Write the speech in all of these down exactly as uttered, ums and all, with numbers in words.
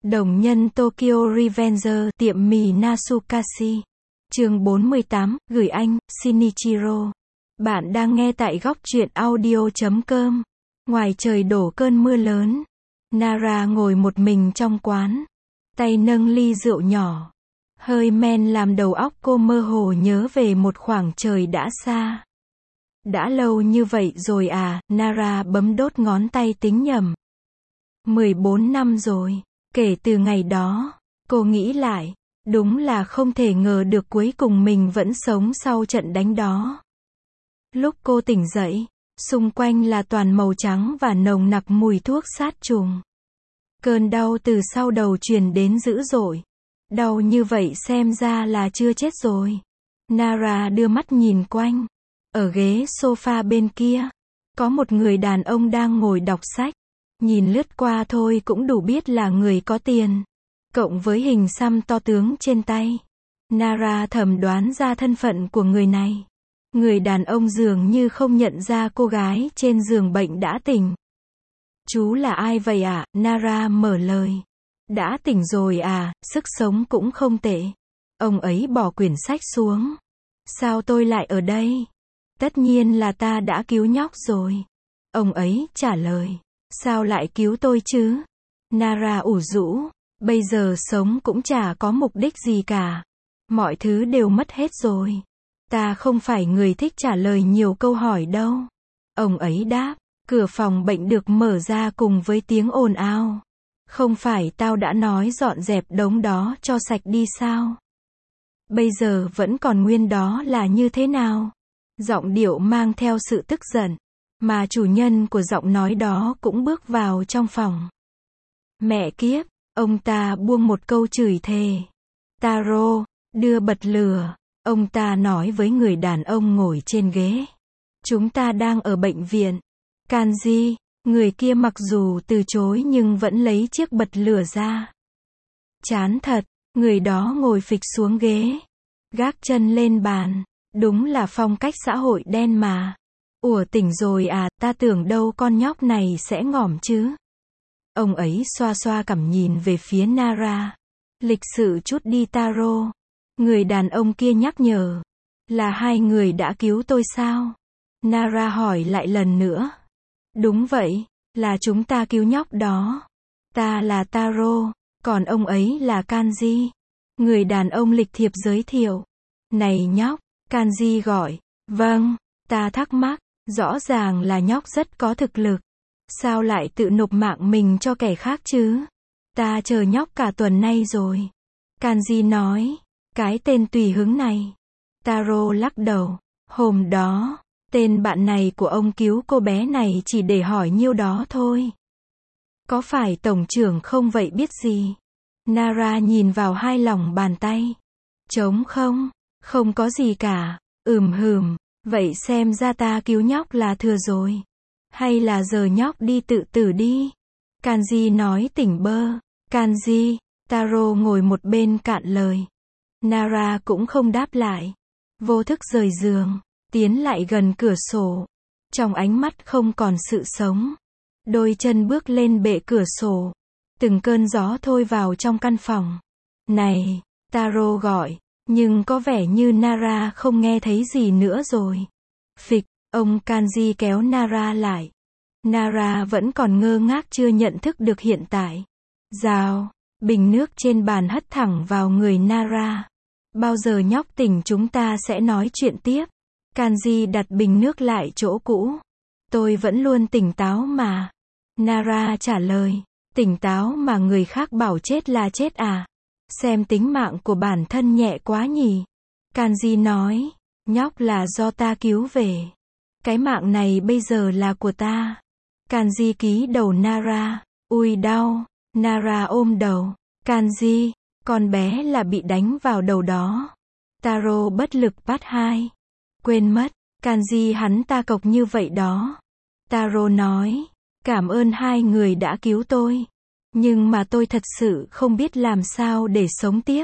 Đồng nhân Tokyo Revenger, tiệm mì Nasukashi. Chương bốn mươi tám, gửi anh, Shinichiro. Bạn đang nghe tại góc truyện audio chấm com. Ngoài trời đổ cơn mưa lớn. Nara ngồi một mình trong quán. Tay nâng ly rượu nhỏ. Hơi men làm đầu óc cô mơ hồ nhớ về một khoảng trời đã xa. Đã lâu như vậy rồi à, Nara bấm đốt ngón tay tính nhầm. mười bốn năm rồi. Kể từ ngày đó, cô nghĩ lại, đúng là không thể ngờ được cuối cùng mình vẫn sống sau trận đánh đó. Lúc cô tỉnh dậy, xung quanh là toàn màu trắng và nồng nặc mùi thuốc sát trùng. Cơn đau từ sau đầu truyền đến dữ dội. Đau như vậy xem ra là chưa chết rồi. Nara đưa mắt nhìn quanh. Ở ghế sofa bên kia, có một người đàn ông đang ngồi đọc sách. Nhìn lướt qua thôi cũng đủ biết là người có tiền. Cộng với hình xăm to tướng trên tay, Nara thầm đoán ra thân phận của người này. Người đàn ông dường như không nhận ra cô gái trên giường bệnh đã tỉnh. Chú là ai vậy ạ? À? Nara mở lời. Đã tỉnh rồi à, sức sống cũng không tệ. Ông ấy bỏ quyển sách xuống. Sao tôi lại ở đây? Tất nhiên là ta đã cứu nhóc rồi. Ông ấy trả lời. Sao lại cứu tôi chứ? Nara ủ rũ. Bây giờ sống cũng chả có mục đích gì cả. Mọi thứ đều mất hết rồi. Ta không phải người thích trả lời nhiều câu hỏi đâu. Ông ấy đáp. Cửa phòng bệnh được mở ra cùng với tiếng ồn ào. Không phải tao đã nói dọn dẹp đống đó cho sạch đi sao? Bây giờ vẫn còn nguyên đó là như thế nào? Giọng điệu mang theo sự tức giận. Mà chủ nhân của giọng nói đó cũng bước vào trong phòng. Mẹ kiếp, ông ta buông một câu chửi thề. Taro, đưa bật lửa. Ông ta nói với người đàn ông ngồi trên ghế. Chúng ta đang ở bệnh viện. Kanji, người kia mặc dù từ chối nhưng vẫn lấy chiếc bật lửa ra. Chán thật, người đó ngồi phịch xuống ghế. Gác chân lên bàn. Đúng là phong cách xã hội đen mà. Ủa tỉnh rồi à, ta tưởng đâu con nhóc này sẽ ngỏm chứ. Ông ấy xoa xoa cằm nhìn về phía Nara. Lịch sự chút đi Taro. Người đàn ông kia nhắc nhở. Là hai người đã cứu tôi sao? Nara hỏi lại lần nữa. Đúng vậy, là chúng ta cứu nhóc đó. Ta là Taro, còn ông ấy là Kanji. Người đàn ông lịch thiệp giới thiệu. Này nhóc, Kanji gọi. Vâng, ta thắc mắc. Rõ ràng là nhóc rất có thực lực. Sao lại tự nộp mạng mình cho kẻ khác chứ? Ta chờ nhóc cả tuần nay rồi. Kanji nói. Cái tên tùy hứng này. Taro lắc đầu. Hôm đó, tên bạn này của ông cứu cô bé này chỉ để hỏi nhiêu đó thôi. Có phải tổng trưởng không vậy biết gì? Nara nhìn vào hai lòng bàn tay. Trống không? Không có gì cả. Ừm hừm. Vậy xem ra ta cứu nhóc là thừa rồi. Hay là giờ nhóc đi tự tử đi? Kanji nói tỉnh bơ. Kanji, Taro ngồi một bên cạn lời. Nara cũng không đáp lại. Vô thức rời giường, tiến lại gần cửa sổ. Trong ánh mắt không còn sự sống. Đôi chân bước lên bệ cửa sổ. Từng cơn gió thôi vào trong căn phòng. Này, Taro gọi. Nhưng có vẻ như Nara không nghe thấy gì nữa rồi. Phịch, ông Kanji kéo Nara lại. Nara vẫn còn ngơ ngác chưa nhận thức được hiện tại. Rào, bình nước trên bàn hất thẳng vào người Nara. Bao giờ nhóc tỉnh chúng ta sẽ nói chuyện tiếp. Kanji đặt bình nước lại chỗ cũ. Tôi vẫn luôn tỉnh táo mà. Nara trả lời. Tỉnh táo mà người khác bảo chết là chết à? Xem tính mạng của bản thân nhẹ quá nhỉ. Kanji nói. Nhóc là do ta cứu về. Cái mạng này bây giờ là của ta. Kanji ký đầu Nara. Ui đau. Nara ôm đầu. Kanji, con bé là bị đánh vào đầu đó. Taro bất lực bắt hai. Quên mất. Kanji hắn ta cộc như vậy đó. Taro nói. Cảm ơn hai người đã cứu tôi. Nhưng mà tôi thật sự không biết làm sao để sống tiếp.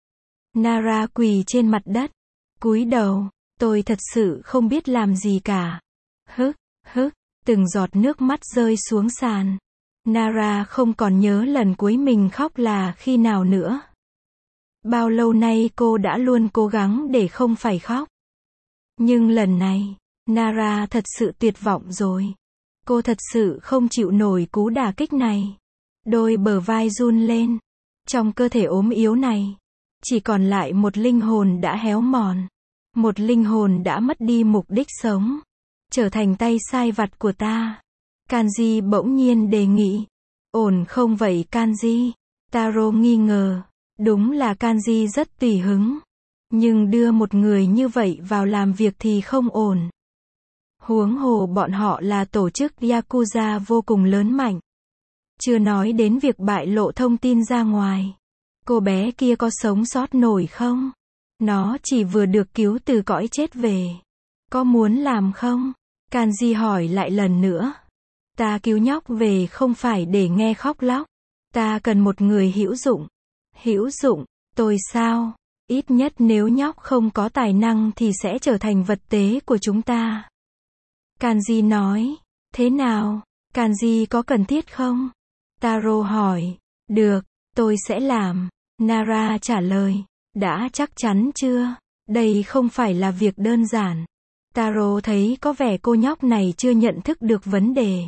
Nara quỳ trên mặt đất. Cúi đầu. Tôi thật sự không biết làm gì cả. Hức, hức, từng giọt nước mắt rơi xuống sàn. Nara không còn nhớ lần cuối mình khóc là khi nào nữa. Bao lâu nay cô đã luôn cố gắng để không phải khóc. Nhưng lần này, Nara thật sự tuyệt vọng rồi. Cô thật sự không chịu nổi cú đả kích này. Đôi bờ vai run lên. Trong cơ thể ốm yếu này, chỉ còn lại một linh hồn đã héo mòn. Một linh hồn đã mất đi mục đích sống. Trở thành tay sai vặt của ta. Kanji bỗng nhiên đề nghị. Ổn không vậy Kanji? Taro nghi ngờ. Đúng là Kanji rất tùy hứng. Nhưng đưa một người như vậy vào làm việc thì không ổn. Huống hồ bọn họ là tổ chức Yakuza vô cùng lớn mạnh. Chưa nói đến việc bại lộ thông tin ra ngoài. Cô bé kia có sống sót nổi không? Nó chỉ vừa được cứu từ cõi chết về. Có muốn làm không? Kanji hỏi lại lần nữa. Ta cứu nhóc về không phải để nghe khóc lóc. Ta cần một người hữu dụng. Hữu dụng? Tôi sao? Ít nhất nếu nhóc không có tài năng thì sẽ trở thành vật tế của chúng ta. Kanji nói. Thế nào? Kanji có cần thiết không? Taro hỏi. Được, tôi sẽ làm. Nara trả lời. Đã chắc chắn chưa? Đây không phải là việc đơn giản. Taro thấy có vẻ cô nhóc này chưa nhận thức được vấn đề.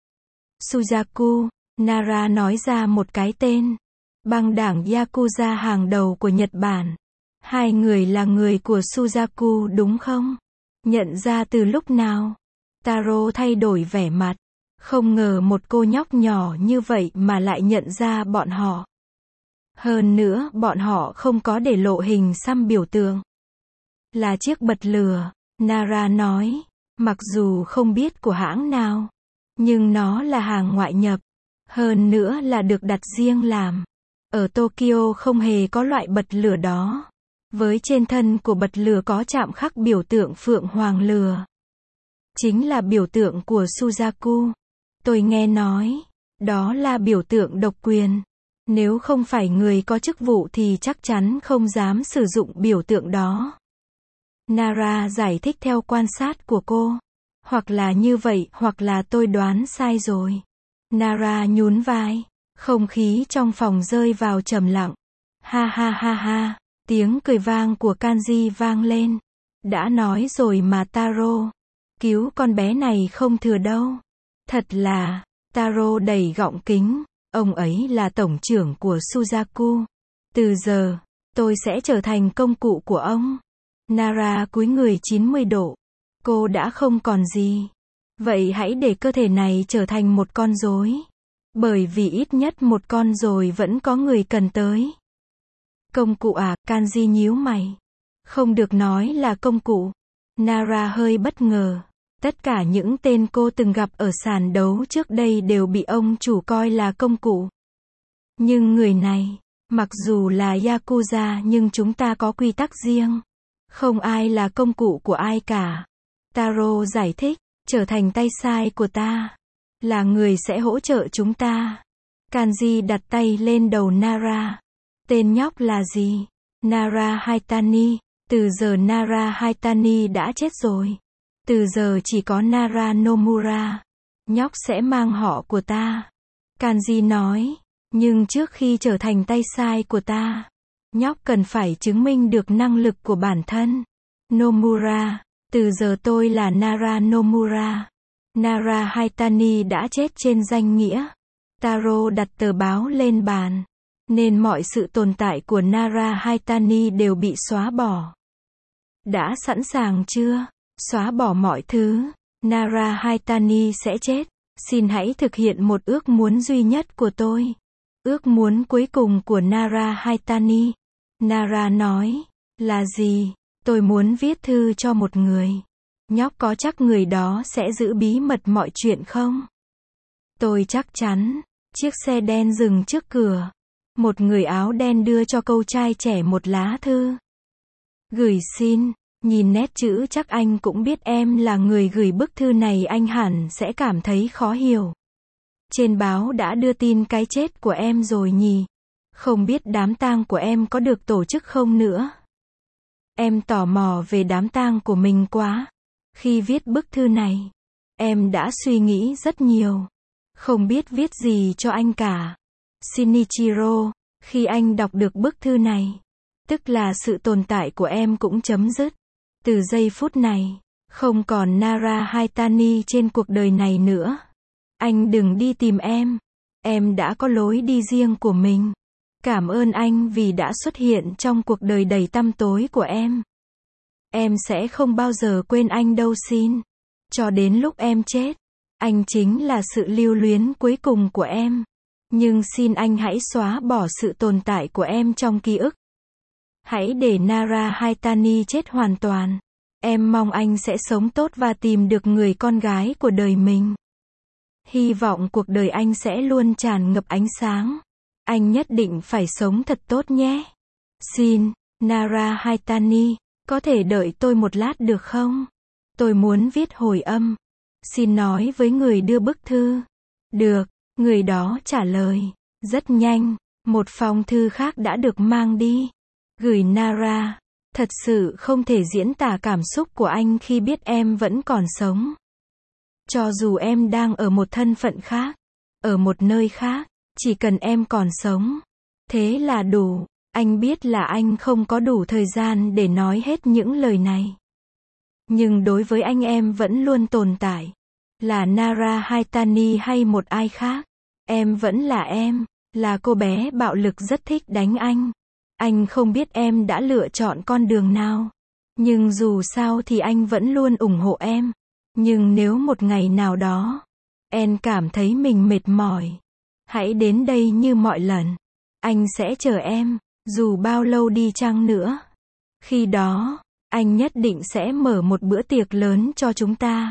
Suzaku, Nara nói ra một cái tên. Băng đảng Yakuza hàng đầu của Nhật Bản. Hai người là người của Suzaku đúng không? Nhận ra từ lúc nào? Taro thay đổi vẻ mặt. Không ngờ một cô nhóc nhỏ như vậy mà lại nhận ra bọn họ. Hơn nữa, bọn họ không có để lộ hình xăm biểu tượng. Là chiếc bật lửa, Nara nói. Mặc dù không biết của hãng nào. Nhưng nó là hàng ngoại nhập. Hơn nữa là được đặt riêng làm. Ở Tokyo không hề có loại bật lửa đó. Với trên thân của bật lửa có chạm khắc biểu tượng phượng hoàng lửa. Chính là biểu tượng của Suzaku. Tôi nghe nói, đó là biểu tượng độc quyền. Nếu không phải người có chức vụ thì chắc chắn không dám sử dụng biểu tượng đó. Nara giải thích theo quan sát của cô. Hoặc là như vậy, hoặc là tôi đoán sai rồi. Nara nhún vai. Không khí trong phòng rơi vào trầm lặng. Ha ha ha ha. Tiếng cười vang của Kanji vang lên. Đã nói rồi mà Taro. Cứu con bé này không thừa đâu. Thật là. Taro đẩy gọng kính. Ông ấy là tổng trưởng của Suzaku. Từ giờ, tôi sẽ trở thành công cụ của ông. Nara cúi người chín mươi độ. Cô đã không còn gì. Vậy hãy để cơ thể này trở thành một con rối. Bởi vì ít nhất một con rồi vẫn có người cần tới. Công cụ à? Kanji nhíu mày. Không được nói là công cụ. Nara hơi bất ngờ. Tất cả những tên cô từng gặp ở sàn đấu trước đây đều bị ông chủ coi là công cụ. Nhưng người này, mặc dù là Yakuza nhưng chúng ta có quy tắc riêng. Không ai là công cụ của ai cả. Taro giải thích, trở thành tay sai của ta. Là người sẽ hỗ trợ chúng ta. Kanji đặt tay lên đầu Nara. Tên nhóc là gì? Nara Haitani. Từ giờ Nara Haitani đã chết rồi. Từ giờ chỉ có Nara Nomura. Nhóc sẽ mang họ của ta. Kanji nói. Nhưng trước khi trở thành tay sai của ta, nhóc cần phải chứng minh được năng lực của bản thân. Nomura. Từ giờ tôi là Nara Nomura. Nara Haitani đã chết trên danh nghĩa. Taro đặt tờ báo lên bàn. Nên mọi sự tồn tại của Nara Haitani đều bị xóa bỏ. Đã sẵn sàng chưa? Xóa bỏ mọi thứ. Nara Haitani sẽ chết. Xin hãy thực hiện một ước muốn duy nhất của tôi. Ước muốn cuối cùng của Nara Haitani. Nara nói. Là gì? Tôi muốn viết thư cho một người. Nhóc có chắc người đó sẽ giữ bí mật mọi chuyện không? Tôi chắc chắn. Chiếc xe đen dừng trước cửa. Một người áo đen đưa cho cậu trai trẻ một lá thư. Gửi xin. Nhìn nét chữ chắc anh cũng biết em là người gửi bức thư này, anh hẳn sẽ cảm thấy khó hiểu. Trên báo đã đưa tin cái chết của em rồi nhỉ? Không biết đám tang của em có được tổ chức không nữa? Em tò mò về đám tang của mình quá. Khi viết bức thư này, em đã suy nghĩ rất nhiều. Không biết viết gì cho anh cả. Shinichiro, khi anh đọc được bức thư này, tức là sự tồn tại của em cũng chấm dứt. Từ giây phút này, không còn Nara Hayatani trên cuộc đời này nữa. Anh đừng đi tìm em. Em đã có lối đi riêng của mình. Cảm ơn anh vì đã xuất hiện trong cuộc đời đầy tăm tối của em. Em sẽ không bao giờ quên anh đâu xin. Cho đến lúc em chết, anh chính là sự lưu luyến cuối cùng của em. Nhưng xin anh hãy xóa bỏ sự tồn tại của em trong ký ức. Hãy để Nara Hayatani chết hoàn toàn. Em mong anh sẽ sống tốt và tìm được người con gái của đời mình. Hy vọng cuộc đời anh sẽ luôn tràn ngập ánh sáng. Anh nhất định phải sống thật tốt nhé. Xin, Nara Hayatani, có thể đợi tôi một lát được không? Tôi muốn viết hồi âm. Xin nói với người đưa bức thư. Được, người đó trả lời. Rất nhanh, một phong thư khác đã được mang đi. Gửi Nara. Thật sự không thể diễn tả cảm xúc của anh khi biết em vẫn còn sống. Cho dù em đang ở một thân phận khác, ở một nơi khác, chỉ cần em còn sống, thế là đủ. Anh biết là anh không có đủ thời gian để nói hết những lời này. Nhưng đối với anh em vẫn luôn tồn tại. Là Nara Hayatani hay một ai khác, em vẫn là em, là cô bé bạo lực rất thích đánh anh. Anh không biết em đã lựa chọn con đường nào. Nhưng dù sao thì anh vẫn luôn ủng hộ em. Nhưng nếu một ngày nào đó, em cảm thấy mình mệt mỏi, hãy đến đây như mọi lần. Anh sẽ chờ em, dù bao lâu đi chăng nữa. Khi đó, anh nhất định sẽ mở một bữa tiệc lớn cho chúng ta.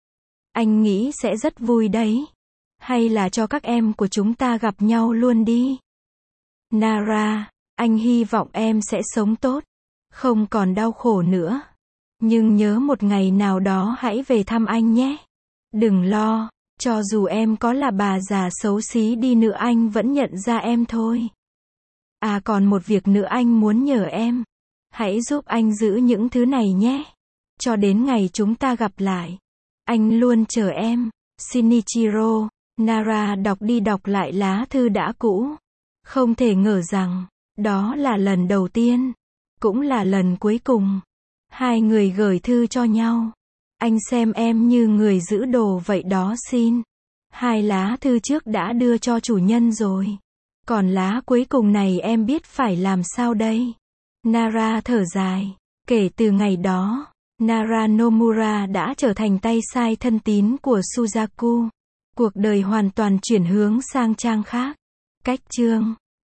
Anh nghĩ sẽ rất vui đấy. Hay là cho các em của chúng ta gặp nhau luôn đi. Nara, anh hy vọng em sẽ sống tốt, không còn đau khổ nữa. Nhưng nhớ một ngày nào đó hãy về thăm anh nhé. Đừng lo, cho dù em có là bà già xấu xí đi nữa anh vẫn nhận ra em thôi. À còn một việc nữa anh muốn nhờ em. Hãy giúp anh giữ những thứ này nhé. Cho đến ngày chúng ta gặp lại. Anh luôn chờ em. Shinichiro. Nara đọc đi đọc lại lá thư đã cũ. Không thể ngờ rằng, đó là lần đầu tiên, cũng là lần cuối cùng. Hai người gửi thư cho nhau. Anh xem em như người giữ đồ vậy đó xin. Hai lá thư trước đã đưa cho chủ nhân rồi. Còn lá cuối cùng này em biết phải làm sao đây? Nara thở dài. Kể từ ngày đó, Nara Nomura đã trở thành tay sai thân tín của Suzaku. Cuộc đời hoàn toàn chuyển hướng sang trang khác. Cách chương